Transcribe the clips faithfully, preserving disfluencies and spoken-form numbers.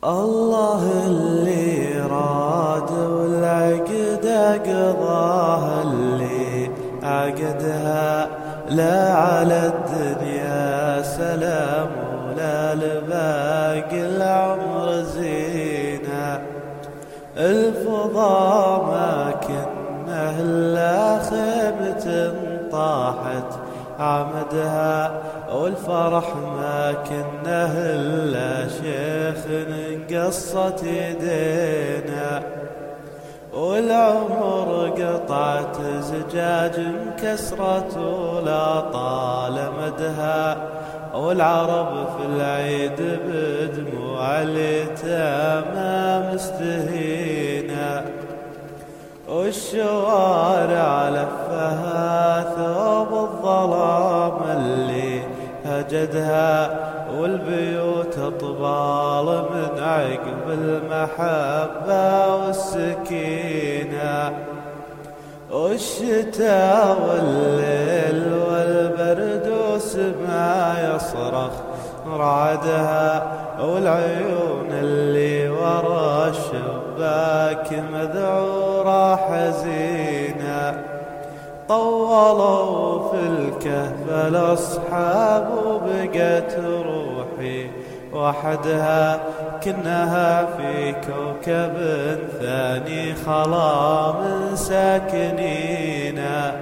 الله اللي راد والعقد قضاها، اللي عقدها لا على الدنيا سلام ولا لباقي العمر زينة. الفضا ما كنه إلا خيمة طاحت عمدها، والفرح ما كنه إلا شيخ انقصت يدينا. والعمر قطعت زجاج انكسرت ولا طال مدها، والعرب في العيد بدموع اليتامى مستهينة. والشوارع لفها ثوب الظلام اللي هجدها، والبيوت اطبال من عقب المحبة والسكينة. والشتاء والليل والبرد وسما يصرخ رعدها، والعيون اللي ورا الشباك مذعورة حزينة. طولوا في الكهف الأصحاب وبقت روحي وحدها، كنها في كوكب ثاني خلا من ساكنينا.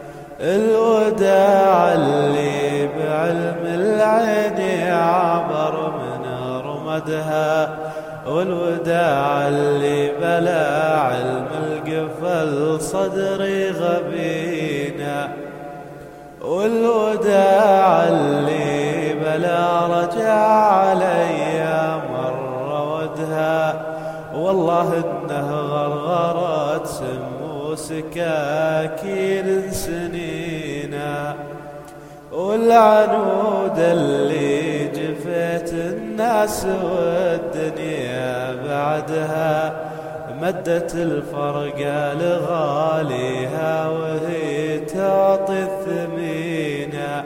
الوداع اللي بعلم العين عبر من رمدها، والوداع اللي بلا علم القفل صدري غبينا. والوداع اللي بلا رجع علي مر ودها، والله انه غرغرت سم وسكاكين سنينا. والعنود اللي جفيت الناس والدنيا بعدها، مدت الفرقة لغاليها وهي تعطي الثمينة.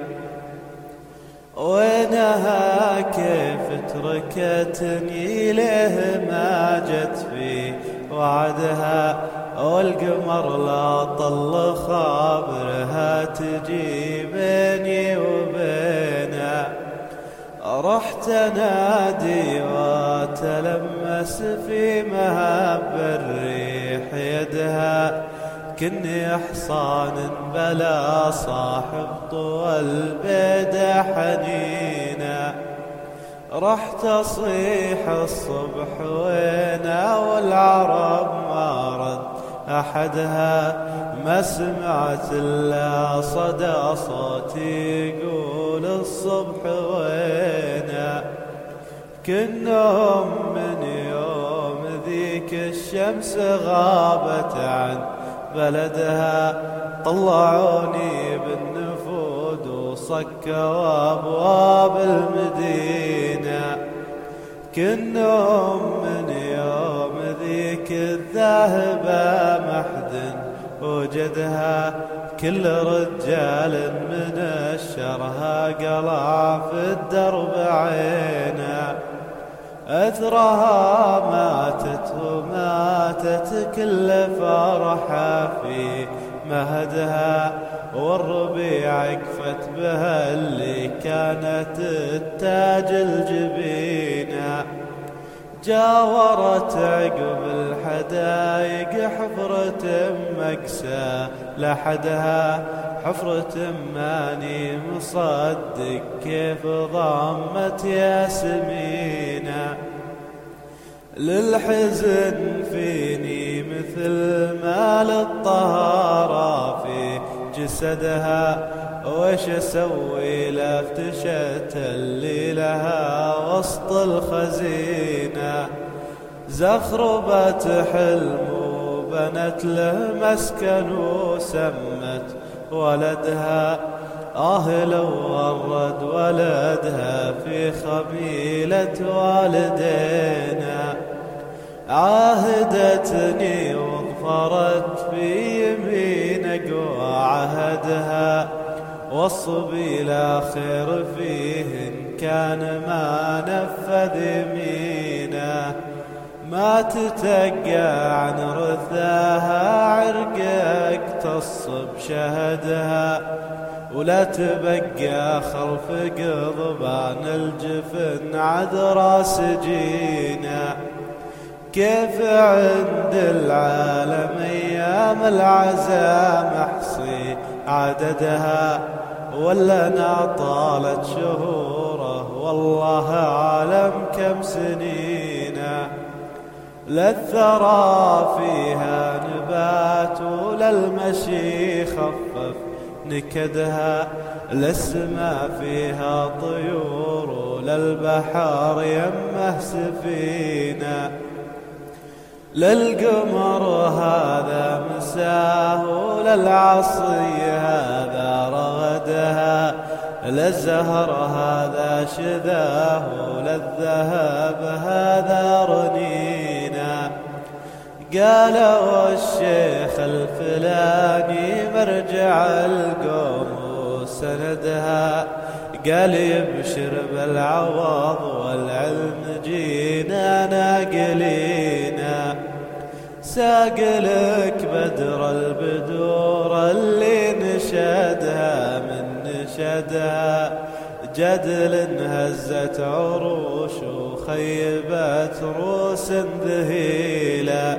وينها كيف تركتني ليه ما جت في وعدها، والقمر لا طل خابرها تجي بيني وبينها. رحت نادي وتلمس في مهب الريح يدها، كني حصان بلا صاحب طول بيده حنينة. رحت أصيح الصبح وينا والعرب ما رد أحدها، ما سمعت إلا صدى صوتي يقول الصبح وينا. كنهم من يوم ذيك الشمس غابت عن بلدها، طلعوني بالنفود وصكوا أبواب المدينة. كنهم من يوم ذيك الذاهبة محد وجدها، كل رجال من الشرها قلع في الدرب عينا. أثرها ماتت وماتت كل فرحة في مهدها، والربيع عقفت بها اللي كانت التاج الجبينة. جاورت عقب الحدايق حفرة مكسى لحدها، حفرة ماني مصدق كيف ضمت ياسمينة. للحزن فيني مثل ما للطهارة في جسدها، وش اسوي لافتشت اللي لها وسط الخزينة. زخربت حلم وبنت له مسكن وسمت ولدها، آه لو ورد ولدها في خبيلة والدينا. عاهدتني وظفرت في يمينك وعهدها، والصبي لا خير فيه إن كان ما نفذ يمينه. ما تتقى عن رثاها، عرقك تصب شهدها، ولا تبقى خلف قضبان الجفن عذرا سجينا. كيف عند العالم أيام العزاء محصي عددها، ولنا طالت شهوره والله أعلم كم سنينا. للثرى فيها نبات وللمشي خفف نكدها، للسما فيها طيور وللبحر يمه سفينة. للقمر هذا مساه وللعصي هذا رغدها، للزهر هذا شذاه وللذهب هذا رنينا. قالوا الشيخ الفلاني مرجع القوم وسندها، قال يبشر بالعوض والعلم جينا ناقلينا. ساقلك بدر البدور اللي نشدها من نشدها، جدل هزت عروش وخيبت روس ذهيلة.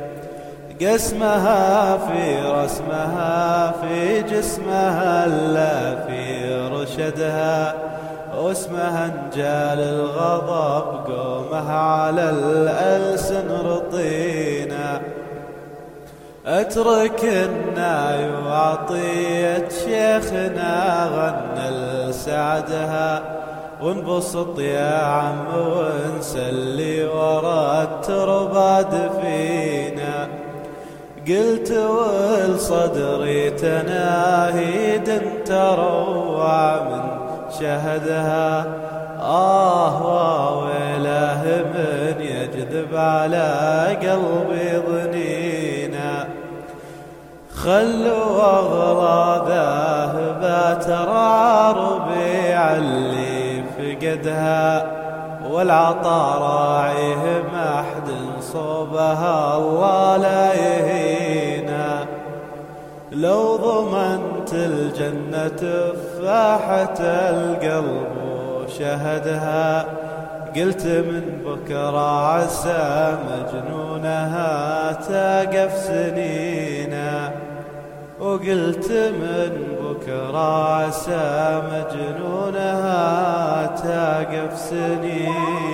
قسمها في رسمها في جسمها لا في رشدها، واسمها انجال الغضب قومها على الألسن رطينا. اترك الناي وعطية شيخنا غنى لسعدها، وانبسط يا عم ونسلي ورا الترباد فينا. قلت والصدري تناهيد تروع من شهدها، آه وويله من يجذب على قلبي ظنينا. خلوا أغلى ذاهبات ترعى ربيع اللي فقدها، والعطا راعيه محد صوبها الله لا يهينا. لو ضمنت الجنة تفاحة القلب وشهدها، قلت من بكرة عسى مجنونها تقف سنينا. وقلت من بكرة عسى مجنونها تقف سنين.